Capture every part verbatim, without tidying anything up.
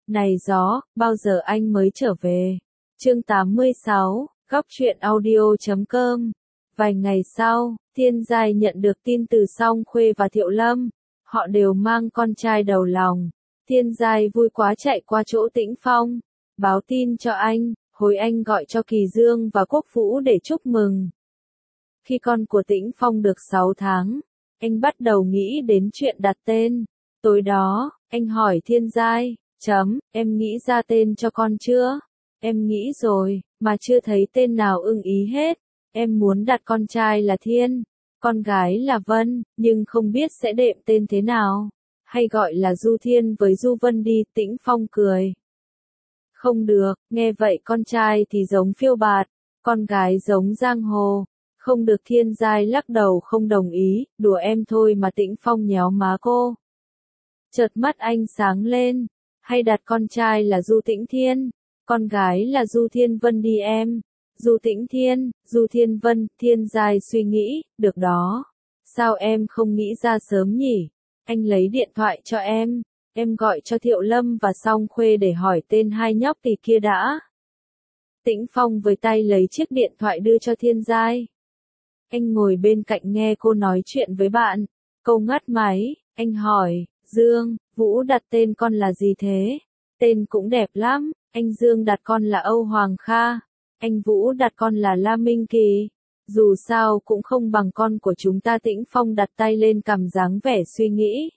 Này gió, bao giờ anh mới trở về? Chương tám mươi sáu, góc truyện audio chấm com. Vài ngày sau, Thiên Giai nhận được tin từ Song Khuê và Thiệu Lâm. Họ đều mang con trai đầu lòng. Thiên Giai vui quá chạy qua chỗ Tĩnh Phong, báo tin cho anh, hồi anh gọi cho Kỳ Dương và Quốc Vũ để chúc mừng. Khi con của Tĩnh Phong được sáu tháng, anh bắt đầu nghĩ đến chuyện đặt tên. Tối đó, anh hỏi Thiên Giai, chấm, em nghĩ ra tên cho con chưa? Em nghĩ rồi, mà chưa thấy tên nào ưng ý hết. Em muốn đặt con trai là Thiên, con gái là Vân, nhưng không biết sẽ đệm tên thế nào. Hay gọi là Du Thiên với Du Vân đi, Tĩnh Phong cười. Không được, nghe vậy con trai thì giống phiêu bạt, con gái giống giang hồ. Không được. Thiên Giai lắc đầu không đồng ý, đùa em thôi mà. Tĩnh Phong nhéo má cô. Chợt mắt anh sáng lên, hay đặt con trai là Du Tĩnh Thiên, con gái là Du Thiên Vân đi em. Du Tĩnh Thiên, Du Thiên Vân. Thiên Giai suy nghĩ, được đó. Sao em không nghĩ ra sớm nhỉ? Anh lấy điện thoại cho em, em gọi cho Thiệu Lâm và Song Khuê để hỏi tên hai nhóc tỳ kia đã. Tĩnh Phong với tay lấy chiếc điện thoại đưa cho Thiên Giai. Anh ngồi bên cạnh nghe cô nói chuyện với bạn. Cô ngắt máy, anh hỏi, Dương, Vũ đặt tên con là gì thế? Tên cũng đẹp lắm, anh Dương đặt con là Âu Hoàng Kha, anh Vũ đặt con là La Minh Kỳ. Dù sao cũng không bằng con của chúng ta. Tĩnh Phong đặt tay lên cằm dáng vẻ suy nghĩ.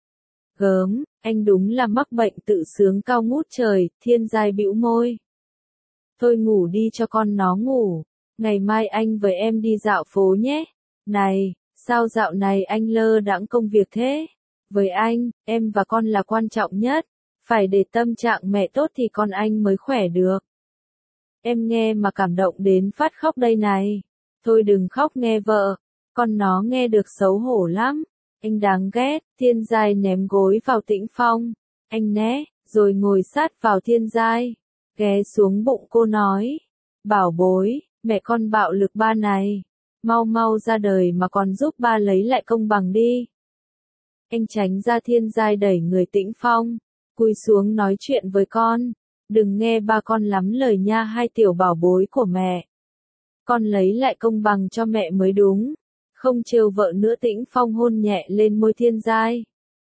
Gớm, anh đúng là mắc bệnh tự sướng cao ngút trời. Thiên Giai bĩu môi. Thôi ngủ đi cho con nó ngủ. Ngày mai anh với em đi dạo phố nhé. Này, sao dạo này anh lơ đãng công việc thế? Với anh, em và con là quan trọng nhất. Phải để tâm trạng mẹ tốt thì con anh mới khỏe được. Em nghe mà cảm động đến phát khóc đây này. Thôi đừng khóc nghe vợ. Con nó nghe được xấu hổ lắm. Anh đáng ghét. Thiên Giai ném gối vào Tĩnh Phong. Anh né, rồi ngồi sát vào Thiên Giai. Ghé xuống bụng cô nói. Bảo bối, mẹ con bạo lực ba này. Mau mau ra đời mà còn giúp ba lấy lại công bằng đi. Anh tránh ra. Thiên Giai đẩy người Tĩnh Phong. Cúi xuống nói chuyện với con. Đừng nghe ba con lắm lời nha, hai tiểu bảo bối của mẹ. Con lấy lại công bằng cho mẹ mới đúng. Không trêu vợ nữa. Tĩnh Phong hôn nhẹ lên môi Thiên Giai.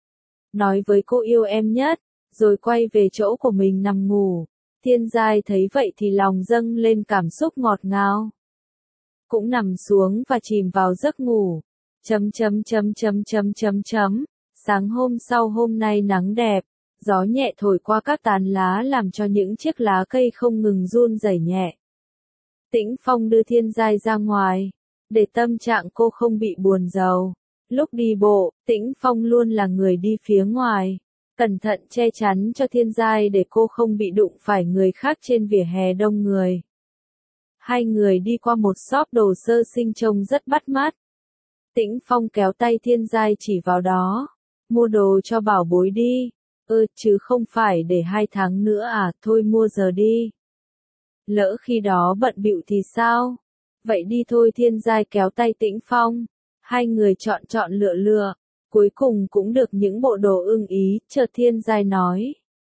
Nói với cô yêu em nhất, rồi quay về chỗ của mình nằm ngủ. Thiên Giai thấy vậy thì lòng dâng lên cảm xúc ngọt ngào. Cũng nằm xuống và chìm vào giấc ngủ. Chấm chấm chấm chấm chấm chấm chấm. Sáng hôm sau hôm nay nắng đẹp, gió nhẹ thổi qua các tán lá làm cho những chiếc lá cây không ngừng run rẩy nhẹ. Tĩnh Phong đưa Thiên Giai ra ngoài, để tâm trạng cô không bị buồn rầu. Lúc đi bộ, Tĩnh Phong luôn là người đi phía ngoài, cẩn thận che chắn cho Thiên Giai để cô không bị đụng phải người khác trên vỉa hè đông người. Hai người đi qua một shop đồ sơ sinh trông rất bắt mắt. Tĩnh Phong kéo tay Thiên Giai chỉ vào đó. Mua đồ cho bảo bối đi. Ơ, chứ không phải để hai tháng nữa à? Thôi mua giờ đi. Lỡ khi đó bận bịu thì sao? Vậy đi thôi. Thiên Giai kéo tay Tĩnh Phong. Hai người chọn chọn lựa lựa. Cuối cùng cũng được những bộ đồ ưng ý. Chợt Thiên Giai nói.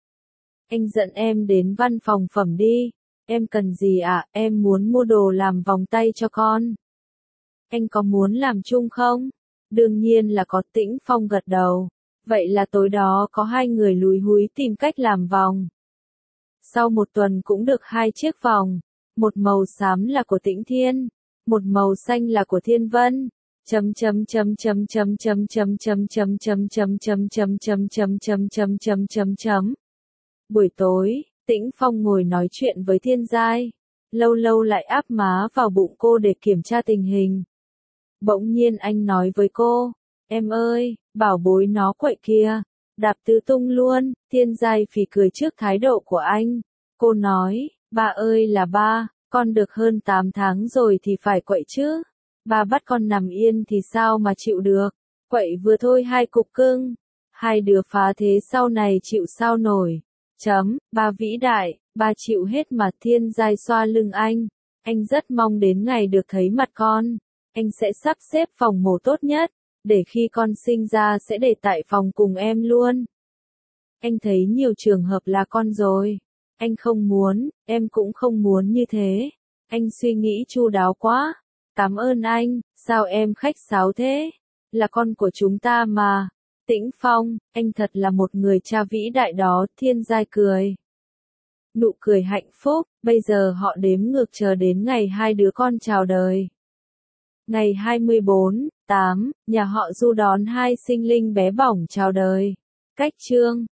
Anh dẫn em đến văn phòng phẩm đi. Em cần gì ạ? À? Em muốn mua đồ làm vòng tay cho con. Anh có muốn làm chung không? Đương nhiên là có. Tĩnh Phong gật đầu. Vậy là tối đó có hai người lúi húi tìm cách làm vòng. Sau một tuần cũng được hai chiếc vòng. Một màu xám là của Tĩnh Thiên, một màu xanh là của Thiên Vân. Chấm chấm chấm chấm chấm chấm chấm chấm chấm chấm chấm chấm chấm chấm chấm chấm chấm chấm chấm chấm. Buổi tối, Tĩnh Phong ngồi nói chuyện với Thiên Giai. Lâu lâu lại áp má vào bụng cô để kiểm tra tình hình. Bỗng nhiên anh nói với cô. Em ơi, bảo bối nó quậy kìa. Đạp tứ tung luôn. Thiên Giai phì cười trước thái độ của anh. Cô nói, ba ơi là ba, con được hơn tám tháng rồi thì phải quậy chứ. Ba bắt con nằm yên thì sao mà chịu được. Quậy vừa thôi hai cục cưng. Hai đứa phá thế sau này chịu sao nổi. Chấm, ba vĩ đại, ba chịu hết mà. Thiên Giai xoa lưng anh. Anh rất mong đến ngày được thấy mặt con. Anh sẽ sắp xếp phòng mổ tốt nhất. Để khi con sinh ra sẽ để tại phòng cùng em luôn. Anh thấy nhiều trường hợp là con rồi. Anh không muốn, em cũng không muốn như thế. Anh suy nghĩ chu đáo quá. Cảm ơn anh, sao em khách sáo thế? Là con của chúng ta mà. Tĩnh Phong, anh thật là một người cha vĩ đại đó, Thiên Giai cười. Nụ cười hạnh phúc, bây giờ họ đếm ngược chờ đến ngày hai đứa con chào đời. Ngày hai mươi bốn, tám, nhà họ Du đón hai sinh linh bé bỏng chào đời. Cách chương